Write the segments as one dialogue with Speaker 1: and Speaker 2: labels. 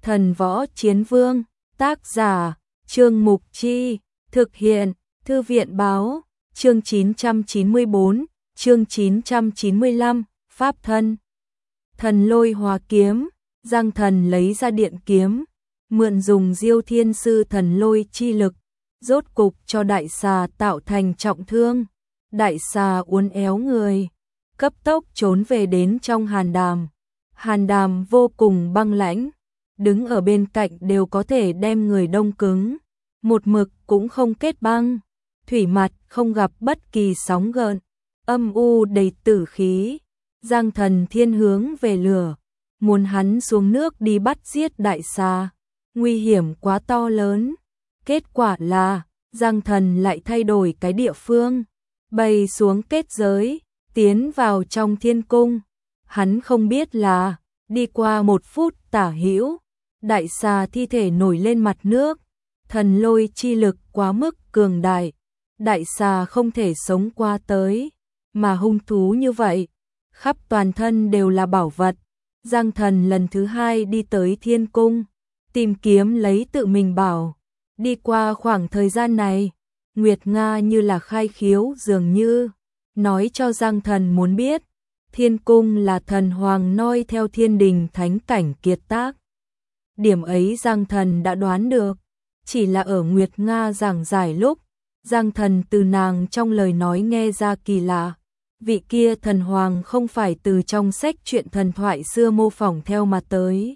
Speaker 1: Thần võ chiến vương, tác giả, Trương Mục Chi, thực hiện, Thư viện báo, chương 994, chương 995, Pháp thân. Thần lôi hóa kiếm, Giang Thần lấy ra điện kiếm, mượn dùng Diêu Thiên Sư thần lôi chi lực, rốt cục cho đại xà tạo thành trọng thương. Đại xà uốn éo người, cấp tốc trốn về đến trong hàn đàm. Hàn đàm vô cùng băng lãnh, đứng ở bên cạnh đều có thể đem người đông cứng, một mực cũng không kết băng. Thủy mặt không gặp bất kỳ sóng gợn, âm u đầy tử khí. Giang Thần thiên hướng về lửa, muốn hắn xuống nước đi bắt giết đại xà, nguy hiểm quá to lớn. Kết quả là Giang Thần lại thay đổi cái địa phương, bay xuống kết giới, tiến vào trong thiên cung. Hắn không biết là đi qua 1 phút tả hữu, đại xà thi thể nổi lên mặt nước, thần lôi chi lực quá mức cường đại, đại xà không thể sống qua tới, mà hung thú như vậy, khắp toàn thân đều là bảo vật. Giang Thần lần thứ 2 đi tới thiên cung, tìm kiếm lấy tự mình bảo. Đi qua khoảng thời gian này, Nguyệt Nga như là khai khiếu dường như, nói cho Giang Thần muốn biết, thiên cung là thần hoàng noi theo thiên đình thánh cảnh kiệt tác. Điểm ấy Giang Thần đã đoán được, chỉ là ở Nguyệt Nga giảng giải lúc, Giang Thần từ nàng trong lời nói nghe ra kỳ lạ. Vị kia thần hoàng không phải từ trong sách truyện thần thoại xưa mô phỏng theo mà tới,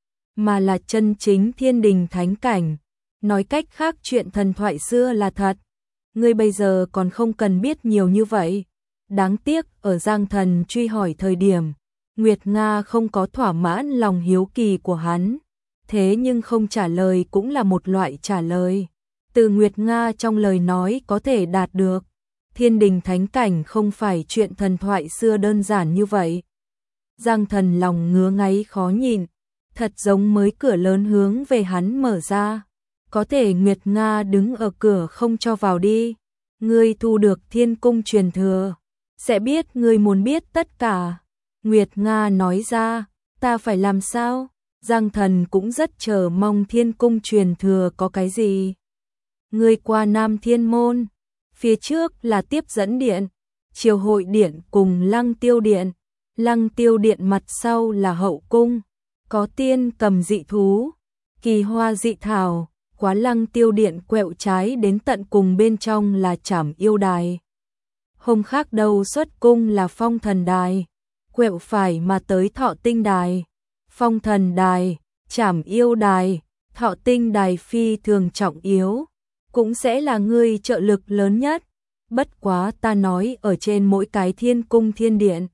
Speaker 1: mà là chân chính thiên đình thánh cảnh. Nói cách khác chuyện thần thoại xưa là thật. Ngươi bây giờ còn không cần biết nhiều như vậy. Đáng tiếc ở Giang Thần truy hỏi thời điểm, Nguyệt Nga không có thỏa mãn lòng hiếu kỳ của hắn. Thế nhưng không trả lời cũng là một loại trả lời. Từ Nguyệt Nga trong lời nói có thể đạt được, thiên đình thánh cảnh không phải chuyện thần thoại xưa đơn giản như vậy. Giang Thần lòng ngứa ngáy khó nhịn, thật giống mới cửa lớn hướng về hắn mở ra. Có thể Nguyệt Nga đứng ở cửa không cho vào đi. Ngươi thu được thiên cung truyền thừa, sẽ biết ngươi muốn biết tất cả. Nguyệt Nga nói ra, ta phải làm sao? Giang Thần cũng rất chờ mong thiên cung truyền thừa có cái gì. Ngươi qua Nam Thiên Môn, phía trước là tiếp dẫn điện, triều hội điện cùng lăng tiêu điện. Lăng tiêu điện mặt sau là hậu cung, có tiên cầm dị thú, kỳ hoa dị thảo. Quá lăng tiêu điện quẹo trái đến tận cùng bên trong là Trảm Yêu Đài. Hôm khác đầu xuất cung là Phong Thần Đài, quẹo phải mà tới Thọ Tinh Đài. Phong Thần Đài, Trảm Yêu Đài, Thọ Tinh Đài phi thường trọng yếu, cũng sẽ là ngươi trợ lực lớn nhất. Bất quá ta nói ở trên mỗi cái thiên cung thiên điện,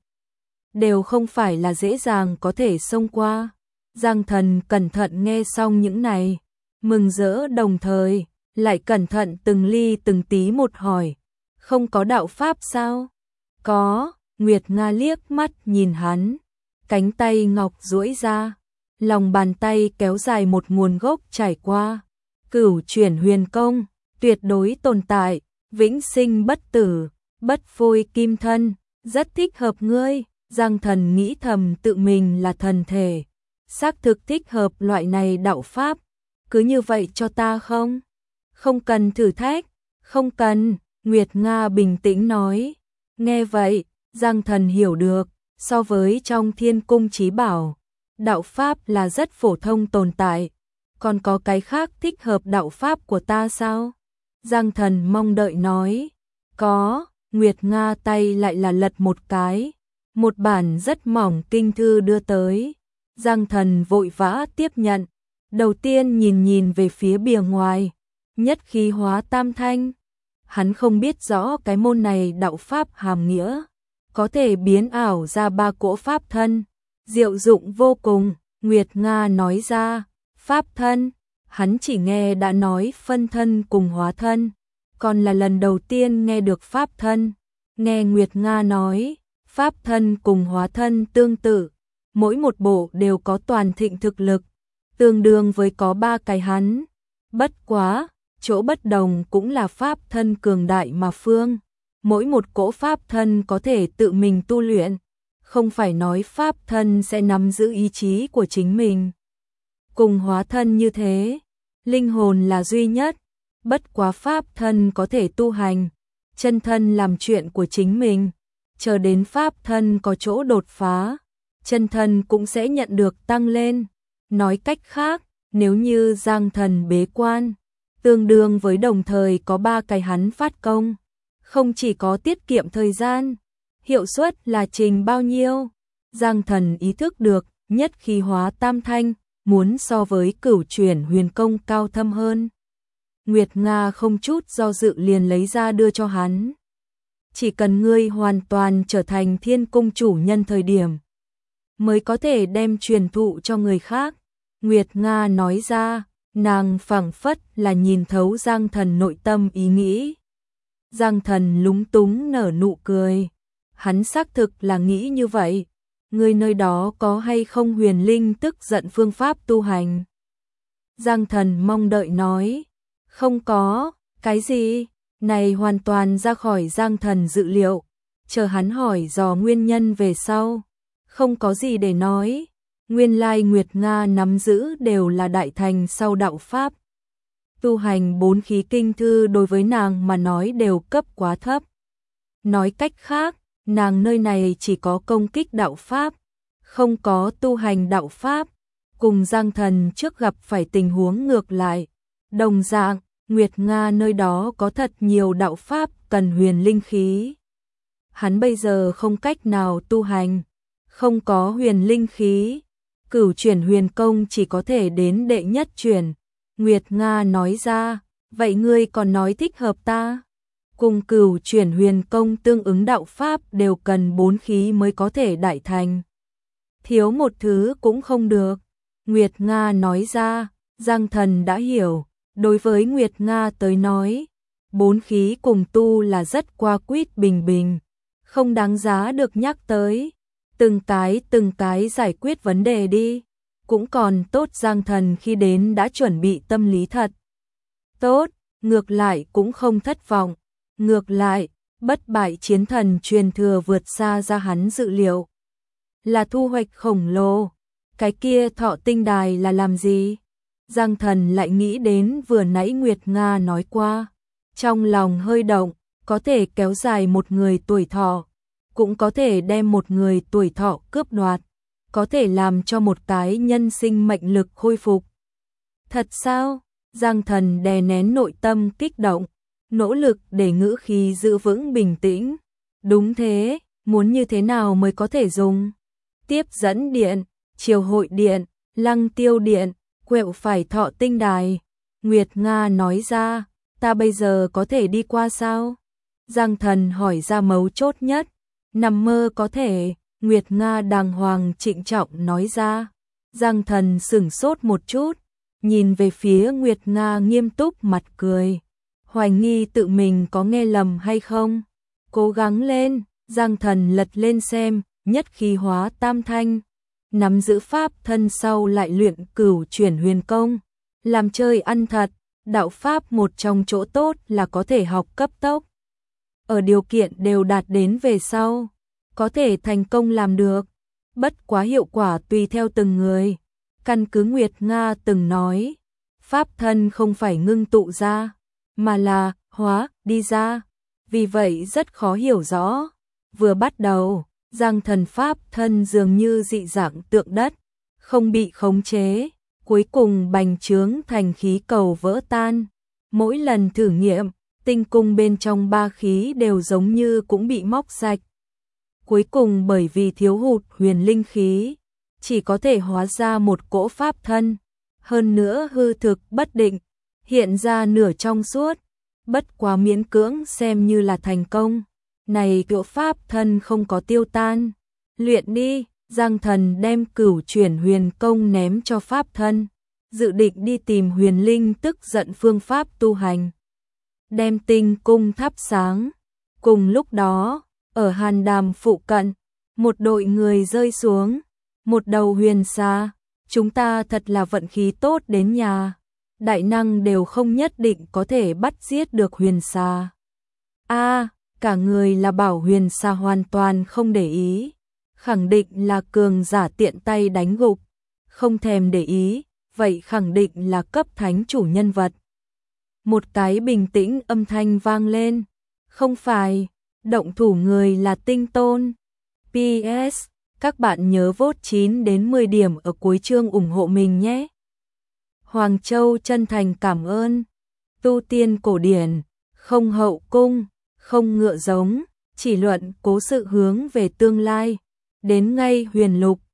Speaker 1: đều không phải là dễ dàng có thể xông qua. Giang Thần cẩn thận nghe xong những này, mừng rỡ đồng thời, lại cẩn thận từng ly từng tí một hỏi, không có đạo pháp sao? Có. Nguyệt Nga liếc mắt nhìn hắn, cánh tay ngọc duỗi ra, lòng bàn tay kéo dài một nguồn gốc trải qua. Cửu chuyển huyền công, tuyệt đối tồn tại, vĩnh sinh bất tử, bất phôi kim thân, rất thích hợp ngươi. Giang Thần nghĩ thầm tự mình là thần thể, xác thực thích hợp loại này đạo pháp. Cứ như vậy cho ta không? Không cần thử thách, không cần, Nguyệt Nga bình tĩnh nói. Nghe vậy, Giang Thần hiểu được, so với trong thiên cung chí bảo, đạo pháp là rất phổ thông tồn tại. Còn có cái khác thích hợp đạo pháp của ta sao? Giang Thần mong đợi nói. Có. Nguyệt Nga tay lại là lật một cái, một bản rất mỏng kinh thư đưa tới. Giang Thần vội vã tiếp nhận. Đầu tiên nhìn về phía bìa ngoài, nhất khí hóa tam thanh. Hắn không biết rõ cái môn này đạo pháp hàm nghĩa, có thể biến ảo ra 3 cỗ pháp thân, diệu dụng vô cùng. Nguyệt Nga nói ra, pháp thân, hắn chỉ nghe đã nói phân thân cùng hóa thân, còn là lần đầu tiên nghe được pháp thân. Nghe Nguyệt Nga nói, pháp thân cùng hóa thân tương tự, mỗi một bộ đều có toàn thịnh thực lực, tương đương với có 3 cái hắn. Bất quá, chỗ bất đồng cũng là pháp thân cường đại mà phương. Mỗi một cỗ pháp thân có thể tự mình tu luyện, không phải nói pháp thân sẽ nắm giữ ý chí của chính mình. cùng hóa thân như thế, linh hồn là duy nhất, bất quá pháp thân có thể tu hành, chân thân làm chuyện của chính mình, chờ đến pháp thân có chỗ đột phá, chân thân cũng sẽ nhận được tăng lên. Nói cách khác, nếu như Giang Thần bế quan, tương đương với đồng thời có 3 cái hắn phát công, không chỉ có tiết kiệm thời gian, hiệu suất là trình bao nhiêu. Giang Thần ý thức được, nhất khí hóa tam thanh, muốn so với cửu chuyển huyền công cao thâm hơn. Nguyệt Nga không chút do dự liền lấy ra đưa cho hắn. Chỉ cần ngươi hoàn toàn trở thành Thiên Cung chủ nhân thời điểm, mới có thể đem truyền thụ cho người khác. Nguyệt Nga nói ra, nàng phảng phất là nhìn thấu Giang Thần nội tâm ý nghĩ. Giang Thần lúng túng nở nụ cười. Hắn xác thực là nghĩ như vậy. Người nơi đó có hay không huyền linh tức giận phương pháp tu hành? Giang Thần mong đợi nói. Không có, cái gì? Này hoàn toàn ra khỏi Giang Thần dự liệu. Chờ hắn hỏi dò nguyên nhân về sau. Không có gì để nói. Nguyên lai Nguyệt Nga nắm giữ đều là đại thành sau đạo pháp. Tu hành 4 khí kinh thư đối với nàng mà nói đều cấp quá thấp. Nói cách khác, nàng nơi này chỉ có công kích đạo pháp, không có tu hành đạo pháp. Cùng Giang Thần trước gặp phải tình huống ngược lại. Đồng dạng, Nguyệt Nga nơi đó có thật nhiều đạo pháp cần huyền linh khí. Hắn bây giờ không cách nào tu hành, không có huyền linh khí. Cửu chuyển huyền công chỉ có thể đến đệ nhất chuyển. Nguyệt Nga nói ra, vậy ngươi còn nói thích hợp ta? Cùng cửu chuyển huyền công tương ứng đạo pháp đều cần 4 khí mới có thể đại thành. Thiếu một thứ cũng không được. Nguyệt Nga nói ra, Giang Thần đã hiểu. Đối với Nguyệt Nga tới nói, 4 khí cùng tu là rất qua quýt bình bình, không đáng giá được nhắc tới. Từng cái giải quyết vấn đề đi. Cũng còn tốt Giang Thần khi đến đã chuẩn bị tâm lý thật tốt, ngược lại cũng không thất vọng. Ngược lại, bất bại chiến thần truyền thừa vượt xa ra hắn dự liệu. Là thu hoạch khổng lồ. Cái kia Thọ Tinh Đài là làm gì? Giang Thần lại nghĩ đến vừa nãy Nguyệt Nga nói qua. Trong lòng hơi động, có thể kéo dài một người tuổi thọ, cũng có thể đem một người tuổi thọ cướp đoạt, có thể làm cho một cái nhân sinh mệnh lực khôi phục. Thật sao? Giang Thần đè nén nội tâm kích động, nỗ lực để ngữ khí giữ vững bình tĩnh. Đúng thế, muốn như thế nào mới có thể dùng? Tiếp dẫn điện, triều hội điện, lăng tiêu điện, quẹo phải Thọ Tinh Đài. Nguyệt Nga nói ra, ta bây giờ có thể đi qua sao? Giang Thần hỏi ra mấu chốt nhất. Nằm mơ có thể. Nguyệt Nga đàng hoàng trịnh trọng nói ra. Giang Thần sửng sốt một chút, nhìn về phía Nguyệt Nga nghiêm túc mặt cười. Hoài nghi tự mình có nghe lầm hay không? Cố gắng lên. Giang Thần lật lên xem, nhất khí hóa tam thanh. Nắm giữ pháp thân sau lại luyện cửu chuyển huyền công. Làm chơi ăn thật, đạo pháp một trong chỗ tốt là có thể học cấp tốc. Ở điều kiện đều đạt đến về sau, có thể thành công làm được. Bất quá hiệu quả tùy theo từng người. Căn cứ Nguyệt Nga từng nói, pháp thân không phải ngưng tụ ra, mà là hóa đi ra. Vì vậy rất khó hiểu rõ. Vừa bắt đầu, Giang Thần pháp thân dường như dị dạng tượng đất, không bị khống chế, cuối cùng bành trướng thành khí cầu vỡ tan. Mỗi lần thử nghiệm, tinh cung bên trong 3 khí đều giống như cũng bị móc sạch. Cuối cùng bởi vì thiếu hụt huyền linh khí, chỉ có thể hóa ra một cỗ pháp thân, hơn nữa hư thực bất định, hiện ra nửa trong suốt, bất quá miễn cưỡng xem như là thành công. Này cỗ pháp thân không có tiêu tan, luyện đi. Giang Thần đem cửu chuyển huyền công ném cho pháp thân, dự định đi tìm huyền linh tức giận phương pháp tu hành. Đem tinh cung thắp sáng. Cùng lúc đó, ở Hàn Đàm phụ cận, một đội người rơi xuống, một đầu huyền xà. Chúng ta thật là vận khí tốt đến nhà. Đại năng đều không nhất định có thể bắt giết được huyền xà. Cả người là bảo huyền xà hoàn toàn không để ý. Khẳng định là cường giả tiện tay đánh gục. Không thèm để ý, vậy khẳng định là cấp thánh chủ nhân vật. Một cái bình tĩnh âm thanh vang lên. Không phải, động thủ người là Tinh Tôn. PS, các bạn nhớ vote 9 đến 10 điểm ở cuối chương ủng hộ mình nhé. Hoàng Châu chân thành cảm ơn. Tu tiên cổ điển, không hậu cung, không ngựa giống, chỉ luận cố sự hướng về tương lai. Đến ngay huyền lục,